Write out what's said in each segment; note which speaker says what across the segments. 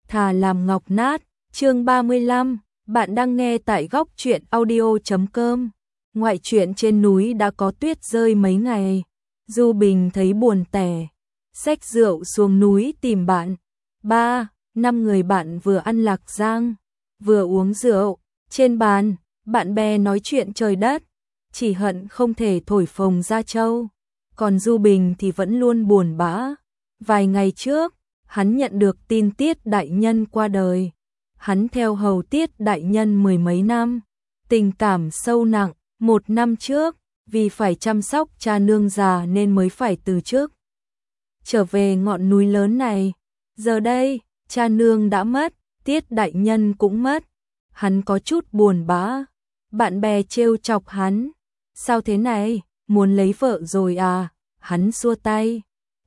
Speaker 1: thà làm ngọc nát. Chương 35, bạn đang nghe tại góc truyện audio.com. Ngoại truyện trên núi đã có tuyết rơi mấy ngày. Du Bình thấy buồn tẻ, xách rượu xuống núi tìm bạn. 3-5 người bạn vừa ăn lạc giang, vừa uống rượu. Trên bàn, bạn bè nói chuyện trời đất, chỉ hận không thể thổi phồng ra châu. Còn Du Bình thì vẫn luôn buồn bã. Vài ngày trước, hắn nhận được tin Tiết đại nhân qua đời. Hắn theo hầu Tiết đại nhân mười mấy năm, tình cảm sâu nặng. 1 năm trước, vì phải chăm sóc cha nương già nên mới phải từ chức trở về ngọn núi lớn này. Giờ đây, cha nương đã mất, Tiết đại nhân cũng mất. Hắn có chút buồn bã. Bạn bè trêu chọc hắn. Sao thế này, muốn lấy vợ rồi à? Hắn xua tay.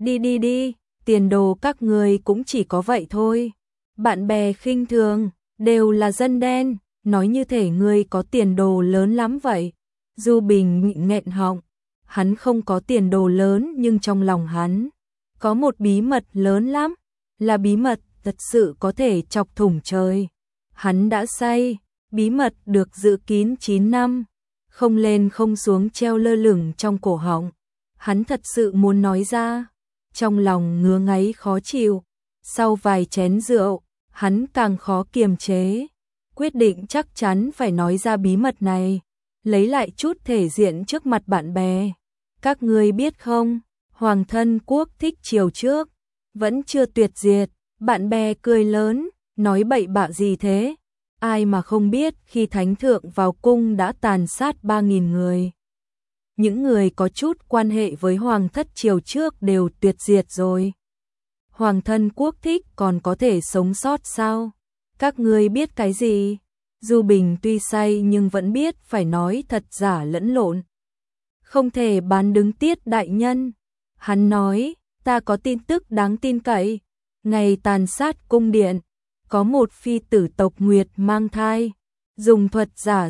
Speaker 1: Đi, tiền đồ các người cũng chỉ có vậy thôi. Bạn bè khinh thường, đều là dân đen, nói như thể người có tiền đồ lớn lắm vậy. Du Bình nghẹn họng, hắn không có tiền đồ lớn nhưng trong lòng hắn có một bí mật lớn lắm, là bí mật thật sự có thể chọc thủng trời. Hắn đã say, bí mật được giữ kín 9 năm, không lên không xuống treo lơ lửng trong cổ họng. Hắn thật sự muốn nói ra, trong lòng ngứa ngáy khó chịu. Sau vài chén rượu, hắn càng khó kiềm chế, quyết định chắc chắn phải nói ra bí mật này, lấy lại chút thể diện trước mặt bạn bè. Các ngươi biết không, Hoàng thân quốc thích triều trước, vẫn chưa tuyệt diệt. Bạn bè cười lớn, nói bậy bạ gì thế? Ai mà không biết khi thánh thượng vào cung đã tàn sát 3.000 người. Những người có chút quan hệ với hoàng thất triều trước đều tuyệt diệt rồi. Hoàng thân quốc thích còn có thể sống sót sao? Các ngươi biết cái gì? Du Bình tuy say nhưng vẫn biết phải nói thật giả lẫn lộn. Không thể bán đứng Tiết đại nhân. Hắn nói, ta có tin tức đáng tin cậy. Ngày tàn sát cung điện, có một phi tử tộc Nguyệt mang thai, dùng thuật giả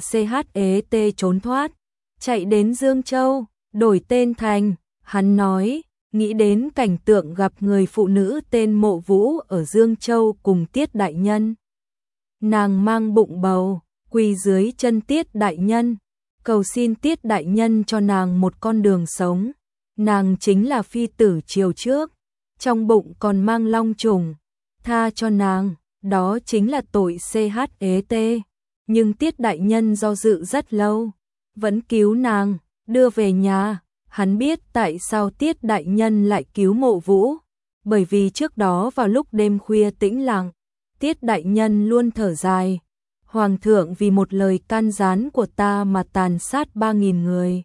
Speaker 1: CHET trốn thoát, chạy đến Dương Châu, đổi tên thành. Hắn nói, nghĩ đến cảnh tượng gặp người phụ nữ tên Mộ Vũ ở Dương Châu cùng Tiết đại nhân. Nàng mang bụng bầu, quỳ dưới chân Tiết đại nhân, cầu xin Tiết đại nhân cho nàng một con đường sống. Nàng chính là phi tử triều trước, trong bụng còn mang long trùng, tha cho nàng, đó chính là tội CHET. Nhưng Tiết đại nhân do dự rất lâu, vẫn cứu nàng, đưa về nhà. Hắn biết tại sao Tiết đại nhân lại cứu Mộ Vũ, bởi vì trước đó vào lúc đêm khuya tĩnh lặng, Tiết đại nhân luôn thở dài, Hoàng thượng vì một lời can gián của ta mà tàn sát 3.000 người.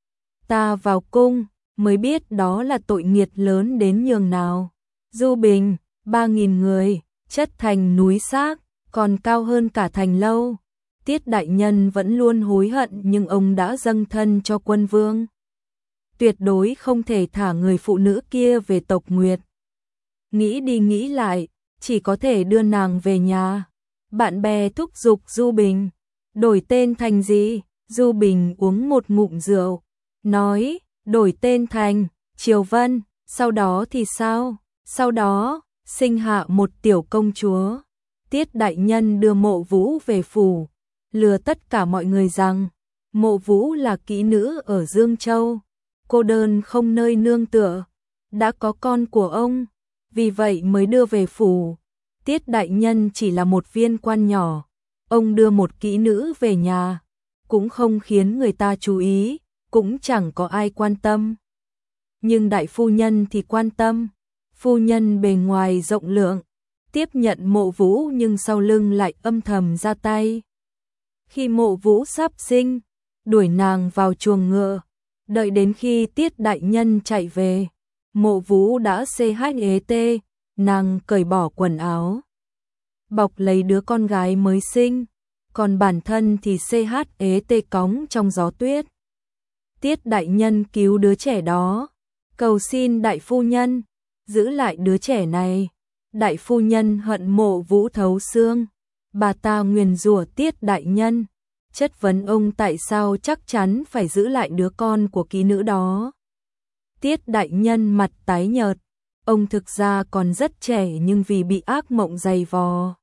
Speaker 1: Ta vào cung mới biết đó là tội nghiệt lớn đến nhường nào. Du Bình, 3.000 người, chất thành núi xác, còn cao hơn cả thành lâu. Tiết đại nhân vẫn luôn hối hận nhưng ông đã dâng thân cho quân vương. Tuyệt đối không thể thả người phụ nữ kia về tộc Nguyệt. Nghĩ đi nghĩ lại, chỉ có thể đưa nàng về nhà. Bạn bè thúc giục Du Bình, đổi tên thành gì? Du Bình uống một ngụm rượu, nói, đổi tên thành Triều Vân. Sau đó thì sao? Sau đó, sinh hạ một tiểu công chúa. Tiết đại nhân đưa Mộ Vũ về phủ, lừa tất cả mọi người rằng Mộ Vũ là kỹ nữ ở Dương Châu, cô đơn không nơi nương tựa, đã có con của ông, vì vậy mới đưa về phủ. Tiết đại nhân chỉ là một viên quan nhỏ, ông đưa một kỹ nữ về nhà, cũng không khiến người ta chú ý, cũng chẳng có ai quan tâm. Nhưng đại phu nhân thì quan tâm. Phu nhân bề ngoài rộng lượng, tiếp nhận Mộ Vũ nhưng sau lưng lại âm thầm ra tay. Khi Mộ Vũ sắp sinh, đuổi nàng vào chuồng ngựa. Đợi đến khi Tiết đại nhân chạy về, Mộ Vũ đã CHET, nàng cởi bỏ quần áo, bọc lấy đứa con gái mới sinh, còn bản thân thì CHET cóng trong gió tuyết. Tiết đại nhân cứu đứa trẻ đó, cầu xin đại phu nhân giữ lại đứa trẻ này. Đại phu nhân hận Mộ Vũ thấu xương, bà ta nguyền rủa Tiết đại nhân, chất vấn ông tại sao chắc chắn phải giữ lại đứa con của kỹ nữ đó. Tiết đại nhân mặt tái nhợt, Ông thực ra còn rất trẻ nhưng vì bị ác mộng dày vò,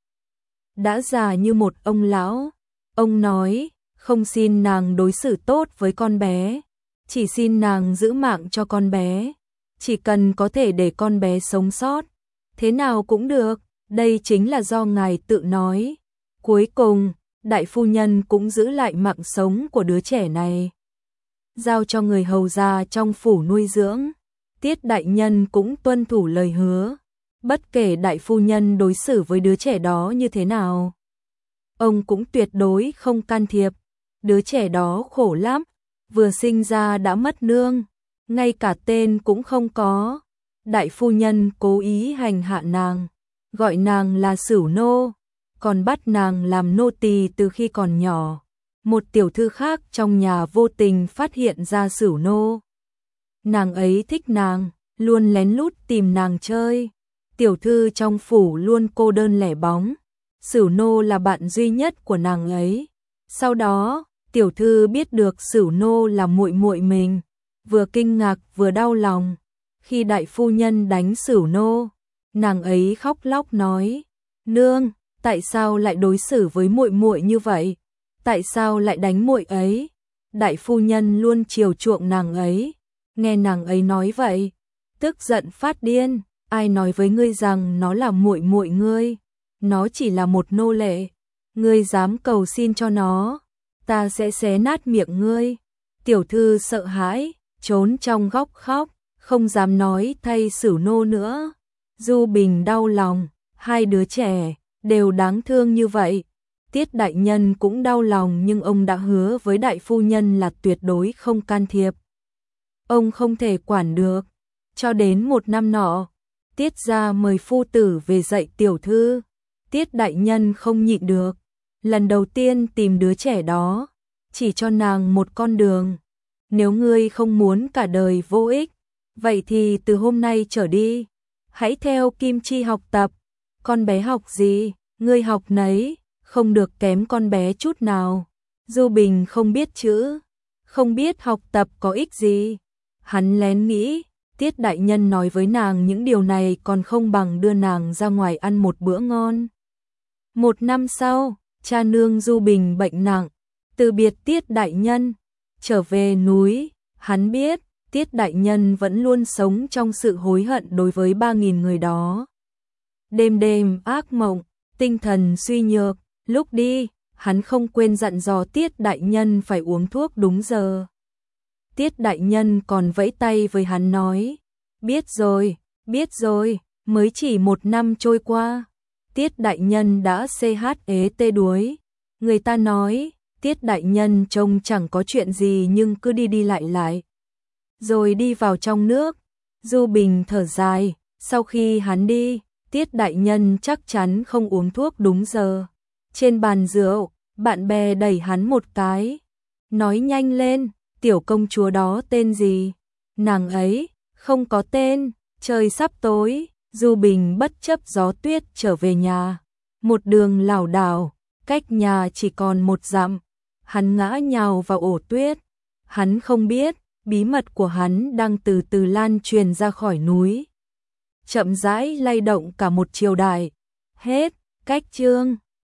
Speaker 1: đã già như một ông lão. Ông nói, không xin nàng đối xử tốt với con bé, chỉ xin nàng giữ mạng cho con bé, chỉ cần có thể để con bé sống sót, thế nào cũng được, đây chính là do ngài tự nói. Cuối cùng, đại phu nhân cũng giữ lại mạng sống của đứa trẻ này, giao cho người hầu gia trong phủ nuôi dưỡng. Tiết đại nhân cũng tuân thủ lời hứa, bất kể đại phu nhân đối xử với đứa trẻ đó như thế nào, ông cũng tuyệt đối không can thiệp. Đứa trẻ đó khổ lắm, vừa sinh ra đã mất nương, ngay cả tên cũng không có. Đại phu nhân cố ý hành hạ nàng, gọi nàng là Sửu nô, còn bắt nàng làm nô tỳ từ khi còn nhỏ. Một tiểu thư khác trong nhà vô tình phát hiện ra Sửu nô. Nàng ấy thích nàng, luôn lén lút tìm nàng chơi. Tiểu thư trong phủ luôn cô đơn lẻ bóng, Sửu nô là bạn duy nhất của nàng ấy. Sau đó, tiểu thư biết được Sửu nô là muội muội mình, vừa kinh ngạc vừa đau lòng. Khi đại phu nhân đánh Sửu nô, nàng ấy khóc lóc nói: "Nương, tại sao lại đối xử với muội muội như vậy? Tại sao lại đánh muội ấy?" Đại phu nhân luôn chiều chuộng nàng ấy, nghe nàng ấy nói vậy, tức giận phát điên: "Ai nói với ngươi rằng nó là muội muội ngươi? Nó chỉ là một nô lệ, ngươi dám cầu xin cho nó, ta sẽ xé nát miệng ngươi." Tiểu thư sợ hãi, trốn trong góc khóc, không dám nói thay Sửu nô nữa. Du Bình đau lòng, hai đứa trẻ đều đáng thương như vậy. Tiết đại nhân cũng đau lòng nhưng ông đã hứa với đại phu nhân là tuyệt đối không can thiệp. Ông không thể quản được. Cho đến một năm nọ, Tiết gia mời phu tử về dạy tiểu thư. Tiết đại nhân không nhịn được, lần đầu tiên tìm đứa trẻ đó, chỉ cho nàng một con đường. Nếu ngươi không muốn cả đời vô ích, vậy thì từ hôm nay trở đi, hãy theo Kim Chi học tập. Con bé học gì, ngươi học nấy, không được kém con bé chút nào. Du Bình không biết chữ, không biết học tập có ích gì. Hắn lén nghĩ, Tiết đại nhân nói với nàng những điều này còn không bằng đưa nàng ra ngoài ăn một bữa ngon. Một năm sau, cha nương Du Bình bệnh nặng, từ biệt Tiết đại nhân, trở về núi. Hắn biết, Tiết đại nhân vẫn luôn sống trong sự hối hận đối với 3.000 người đó. Đêm đêm ác mộng, tinh thần suy nhược, lúc đi, hắn không quên dặn dò Tiết đại nhân phải uống thuốc đúng giờ. Tiết đại nhân còn vẫy tay với hắn nói: biết rồi, mới chỉ một năm trôi qua, Tiết đại nhân đã CHT đuối. Người ta nói, Tiết đại nhân trông chẳng có chuyện gì nhưng cứ đi đi lại lại, rồi đi vào trong nước. Du Bình thở dài, sau khi hắn đi, Tiết đại nhân chắc chắn không uống thuốc đúng giờ. Trên bàn rượu, bạn bè đẩy hắn một cái, nói nhanh lên, tiểu công chúa đó tên gì? Nàng ấy, không có tên. Trời sắp tối, Du Bình bất chấp gió tuyết trở về nhà. Một đường lảo đảo, cách nhà chỉ còn 1 dặm. Hắn ngã nhào vào ổ tuyết. Hắn không biết, bí mật của hắn đang từ từ lan truyền ra khỏi núi, chậm rãi lay động cả một triều đại. Hết, cách chương.